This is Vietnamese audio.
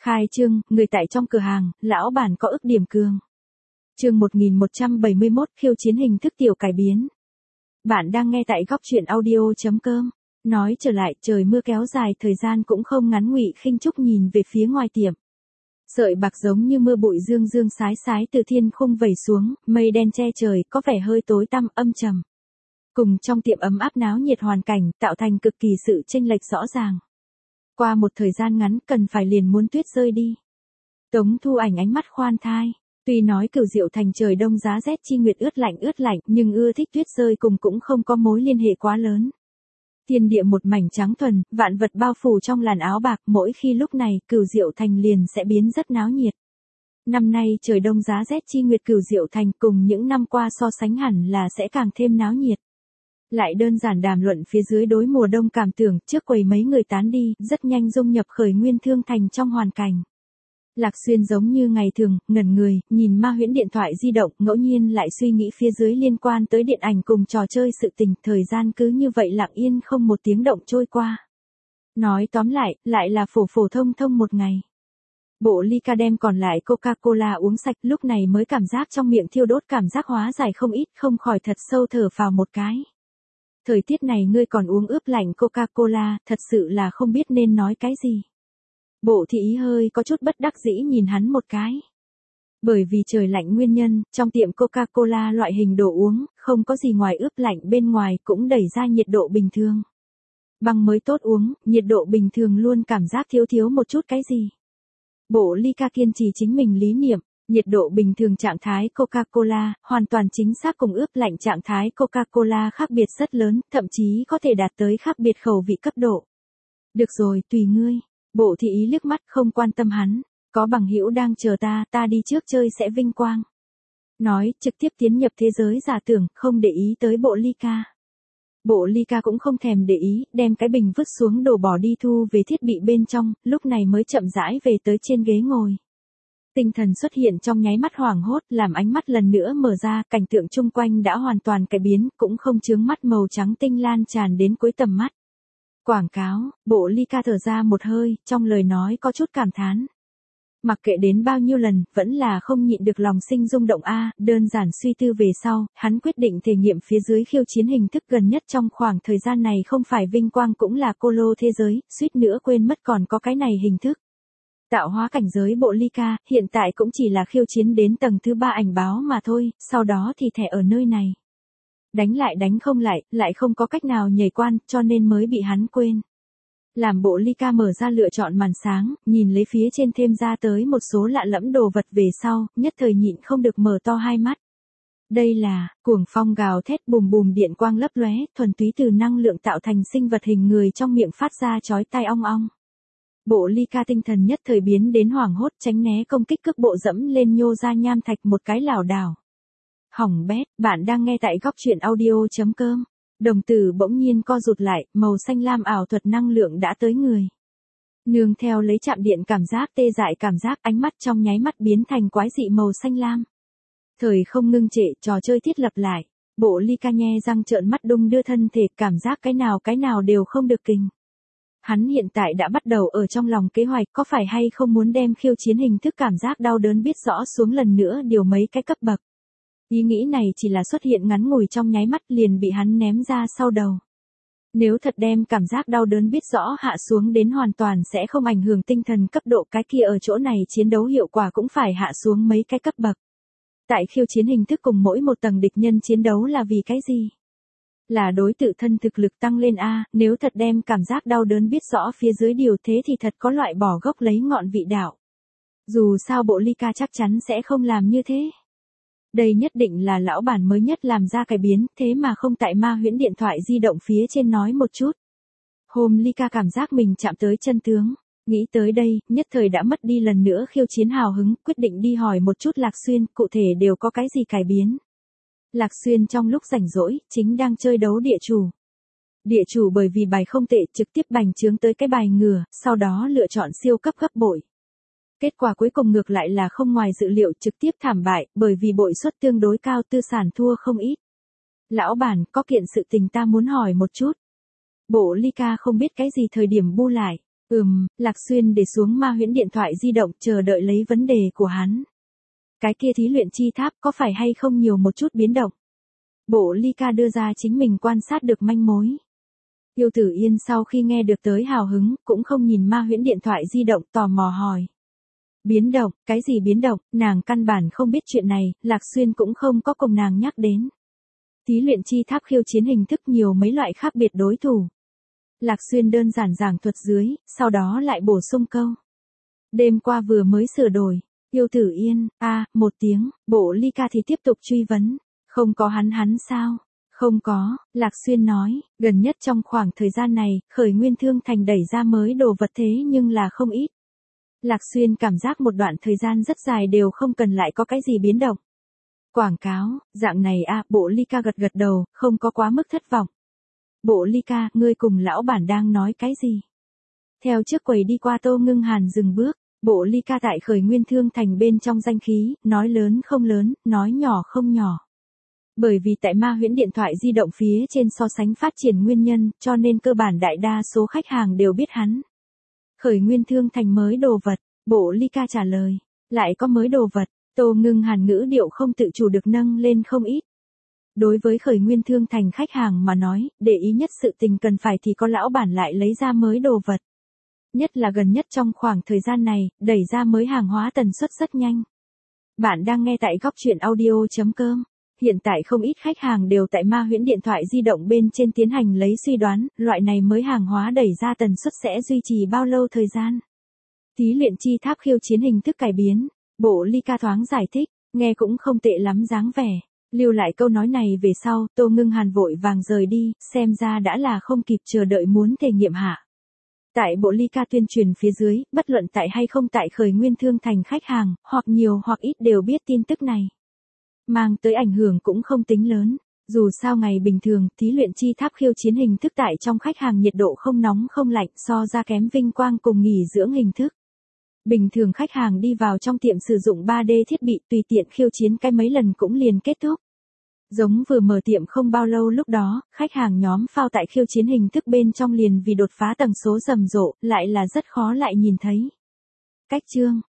Khai trương, người tại trong cửa hàng, lão bản có ức điểm cường. Chương 1171 khiêu chiến hình thức tiểu cải biến. Bạn đang nghe tại góc truyện audio.com. Nói trở lại, trời mưa kéo dài thời gian cũng không ngắn, Ngụy Khinh Trúc nhìn về phía ngoài tiệm. Sợi bạc giống như mưa bụi dương dương sái sái từ thiên khung vẩy xuống, mây đen che trời, có vẻ hơi tối tăm âm trầm. Cùng trong tiệm ấm áp náo nhiệt hoàn cảnh, tạo thành cực kỳ sự chênh lệch rõ ràng. Qua một thời gian ngắn cần phải liền muốn tuyết rơi đi. Tống Thu Ảnh ánh mắt khoan thai. Tuy nói Cửu Diệu Thành trời đông giá rét chi nguyệt ướt lạnh, nhưng ưa thích tuyết rơi cùng cũng không có mối liên hệ quá lớn. Thiên địa một mảnh trắng thuần, vạn vật bao phủ trong làn áo bạc, mỗi khi lúc này, Cửu Diệu Thành liền sẽ biến rất náo nhiệt. Năm nay trời đông giá rét chi nguyệt Cửu Diệu Thành cùng những năm qua so sánh hẳn là sẽ càng thêm náo nhiệt. Lại đơn giản đàm luận phía dưới đối mùa đông cảm tưởng, trước quầy mấy người tán đi, rất nhanh dung nhập Khởi Nguyên Thương Thành trong hoàn cảnh. Lạc Xuyên giống như ngày thường, ngẩn người, nhìn Ma Huyễn điện thoại di động, ngẫu nhiên lại suy nghĩ phía dưới liên quan tới điện ảnh cùng trò chơi sự tình, thời gian cứ như vậy lặng yên không một tiếng động trôi qua. Nói tóm lại là phổ phổ thông thông một ngày. Bộ Lyca đem còn lại Coca-Cola uống sạch, lúc này mới cảm giác trong miệng thiêu đốt, cảm giác hóa giải không ít, không khỏi thật sâu thở phào một cái. Thời tiết này ngươi còn uống ướp lạnh Coca-Cola, thật sự là không biết nên nói cái gì. Bộ thị ý hơi có chút bất đắc dĩ nhìn hắn một cái. Bởi vì trời lạnh nguyên nhân, trong tiệm Coca-Cola loại hình đồ uống, không có gì ngoài ướp lạnh, bên ngoài cũng đẩy ra nhiệt độ bình thường. Băng mới tốt uống, nhiệt độ bình thường luôn cảm giác thiếu một chút cái gì. Bộ Lyca kiên trì chính mình lý niệm, nhiệt độ bình thường trạng thái Coca-Cola, hoàn toàn chính xác cùng ướp lạnh trạng thái Coca-Cola khác biệt rất lớn, thậm chí có thể đạt tới khác biệt khẩu vị cấp độ. Được rồi, tùy ngươi. Bộ thị ý liếc mắt không quan tâm hắn, có bằng hữu đang chờ ta đi trước chơi sẽ vinh quang. Nói, trực tiếp tiến nhập thế giới giả tưởng, không để ý tới bộ Lyca. Bộ Lyca cũng không thèm để ý, đem cái bình vứt xuống đổ bỏ đi thu về thiết bị bên trong, lúc này mới chậm rãi về tới trên ghế ngồi. Tinh thần xuất hiện trong nháy mắt hoảng hốt, làm ánh mắt lần nữa mở ra, cảnh tượng chung quanh đã hoàn toàn cải biến, cũng không chướng mắt màu trắng tinh lan tràn đến cuối tầm mắt. Quảng cáo, bộ Lyca thở ra một hơi, trong lời nói có chút cảm thán. Mặc kệ đến bao nhiêu lần, vẫn là không nhịn được lòng sinh rung động đơn giản suy tư về sau, hắn quyết định thể nghiệm phía dưới khiêu chiến hình thức gần nhất trong khoảng thời gian này không phải vinh quang cũng là cô lô thế giới, suýt nữa quên mất còn có cái này hình thức. Tạo hóa cảnh giới bộ Lyca, hiện tại cũng chỉ là khiêu chiến đến tầng thứ 3 ảnh báo mà thôi, sau đó thì thẻ ở nơi này. Đánh lại đánh không lại không có cách nào nhảy quan, cho nên mới bị hắn quên. Làm bộ Lyca mở ra lựa chọn màn sáng, nhìn lấy phía trên thêm ra tới một số lạ lẫm đồ vật về sau, nhất thời nhịn không được mở to hai mắt. Đây là, cuồng phong gào thét bùm điện quang lấp lóe, thuần túy từ năng lượng tạo thành sinh vật hình người trong miệng phát ra chói tai ong ong. Bộ Lyca tinh thần nhất thời biến đến hoảng hốt, tránh né công kích, cước bộ dẫm lên nhô ra nham thạch một cái lảo đảo. Hỏng bét, bạn đang nghe tại góc truyện audio.com. Đồng tử bỗng nhiên co rụt lại, màu xanh lam ảo thuật năng lượng đã tới người. Nương theo lấy chạm điện cảm giác tê dại cảm giác, ánh mắt trong nháy mắt biến thành quái dị màu xanh lam. Thời không ngưng trệ, trò chơi thiết lập lại. Bộ Lyca nhe răng trợn mắt đung đưa thân thể, cảm giác cái nào đều không được kình. Hắn hiện tại đã bắt đầu ở trong lòng kế hoạch, có phải hay không muốn đem khiêu chiến hình thức cảm giác đau đớn biết rõ xuống lần nữa điều mấy cái cấp bậc. Ý nghĩ này chỉ là xuất hiện ngắn ngủi trong nháy mắt liền bị hắn ném ra sau đầu. Nếu thật đem cảm giác đau đớn biết rõ hạ xuống đến hoàn toàn sẽ không ảnh hưởng tinh thần cấp độ, cái kia ở chỗ này chiến đấu hiệu quả cũng phải hạ xuống mấy cái cấp bậc. Tại khiêu chiến hình thức cùng mỗi một tầng địch nhân chiến đấu là vì cái gì? Là đối tự thân thực lực tăng lên nếu thật đem cảm giác đau đớn biết rõ phía dưới điều thế thì thật có loại bỏ gốc lấy ngọn vị đạo. Dù sao bộ Lyca chắc chắn sẽ không làm như thế. Đây nhất định là lão bản mới nhất làm ra cải biến, thế mà không tại Ma Huyễn điện thoại di động phía trên nói một chút. Hôm Lyca cảm giác mình chạm tới chân tướng, nghĩ tới đây, nhất thời đã mất đi lần nữa khiêu chiến hào hứng, quyết định đi hỏi một chút Lạc Xuyên, cụ thể đều có cái gì cải biến. Lạc Xuyên trong lúc rảnh rỗi, chính đang chơi đấu địa chủ. Địa chủ bởi vì bài không tệ trực tiếp bành trướng tới cái bài ngửa, sau đó lựa chọn siêu cấp gấp bội. Kết quả cuối cùng ngược lại là không ngoài dự liệu, trực tiếp thảm bại, bởi vì bội suất tương đối cao, tư sản thua không ít. Lão bản, có kiện sự tình ta muốn hỏi một chút. Bộ Lyca không biết cái gì thời điểm bu lại. Lạc Xuyên để xuống ma huyễn điện thoại di động chờ đợi lấy vấn đề của hắn. Cái kia thí luyện chi tháp có phải hay không nhiều một chút biến động? Bộ ly ca đưa ra chính mình quan sát được manh mối. Yêu Tử Yên sau khi nghe được tới hào hứng, cũng không nhìn ma huyễn điện thoại di động tò mò hỏi. Biến động, cái gì biến động, nàng căn bản không biết chuyện này, Lạc Xuyên cũng không có cùng nàng nhắc đến. Thí luyện chi tháp khiêu chiến hình thức nhiều mấy loại khác biệt đối thủ. Lạc Xuyên đơn giản giảng thuật dưới, sau đó lại bổ sung câu. Đêm qua vừa mới sửa đổi, Yêu Tử Yên, một tiếng, bộ ly ca thì tiếp tục truy vấn. Không có hắn sao? Không có, Lạc Xuyên nói, gần nhất trong khoảng thời gian này, Khởi Nguyên Thương Thành đẩy ra mới đồ vật thế nhưng là không ít. Lạc Xuyên cảm giác một đoạn thời gian rất dài đều không cần lại có cái gì biến động. Quảng cáo, dạng này bộ ly ca gật đầu, không có quá mức thất vọng. Bộ ly ca, ngươi cùng lão bản đang nói cái gì? Theo trước quầy đi qua Tô Ngưng Hàn dừng bước, bộ ly ca tại Khởi Nguyên Thương Thành bên trong danh khí, nói lớn không lớn, nói nhỏ không nhỏ. Bởi vì tại ma huyễn điện thoại di động phía trên so sánh phát triển nguyên nhân, cho nên cơ bản đại đa số khách hàng đều biết hắn. Khởi Nguyên Thương Thành mới đồ vật, bộ ly ca trả lời, lại có mới đồ vật, Tô Ngưng Hàn ngữ điệu không tự chủ được nâng lên không ít. Đối với Khởi Nguyên Thương Thành khách hàng mà nói, để ý nhất sự tình cần phải thì có lão bản lại lấy ra mới đồ vật. Nhất là gần nhất trong khoảng thời gian này, đẩy ra mới hàng hóa tần suất rất nhanh. Bạn đang nghe tại góc truyện audio.com. Hiện tại không ít khách hàng đều tại ma huyễn điện thoại di động bên trên tiến hành lấy suy đoán, loại này mới hàng hóa đẩy ra tần suất sẽ duy trì bao lâu thời gian. Thí luyện chi tháp khiêu chiến hình thức cải biến, bộ ly ca thoáng giải thích, nghe cũng không tệ lắm dáng vẻ. Lưu lại câu nói này về sau, Tô Ngưng Hàn vội vàng rời đi, xem ra đã là không kịp chờ đợi muốn thể nghiệm hạ. Tại bộ ly ca tuyên truyền phía dưới, bất luận tại hay không tại Khởi Nguyên Thương Thành khách hàng, hoặc nhiều hoặc ít đều biết tin tức này. Mang tới ảnh hưởng cũng không tính lớn, dù sao ngày bình thường, thí luyện chi tháp khiêu chiến hình thức tại trong khách hàng nhiệt độ không nóng không lạnh so ra kém vinh quang cùng nghỉ dưỡng hình thức. Bình thường khách hàng đi vào trong tiệm sử dụng 3D thiết bị tùy tiện khiêu chiến cái mấy lần cũng liền kết thúc. Giống vừa mở tiệm không bao lâu lúc đó, khách hàng nhóm phao tại khiêu chiến hình thức bên trong liền vì đột phá tầng số rầm rộ, lại là rất khó lại nhìn thấy. Cách chương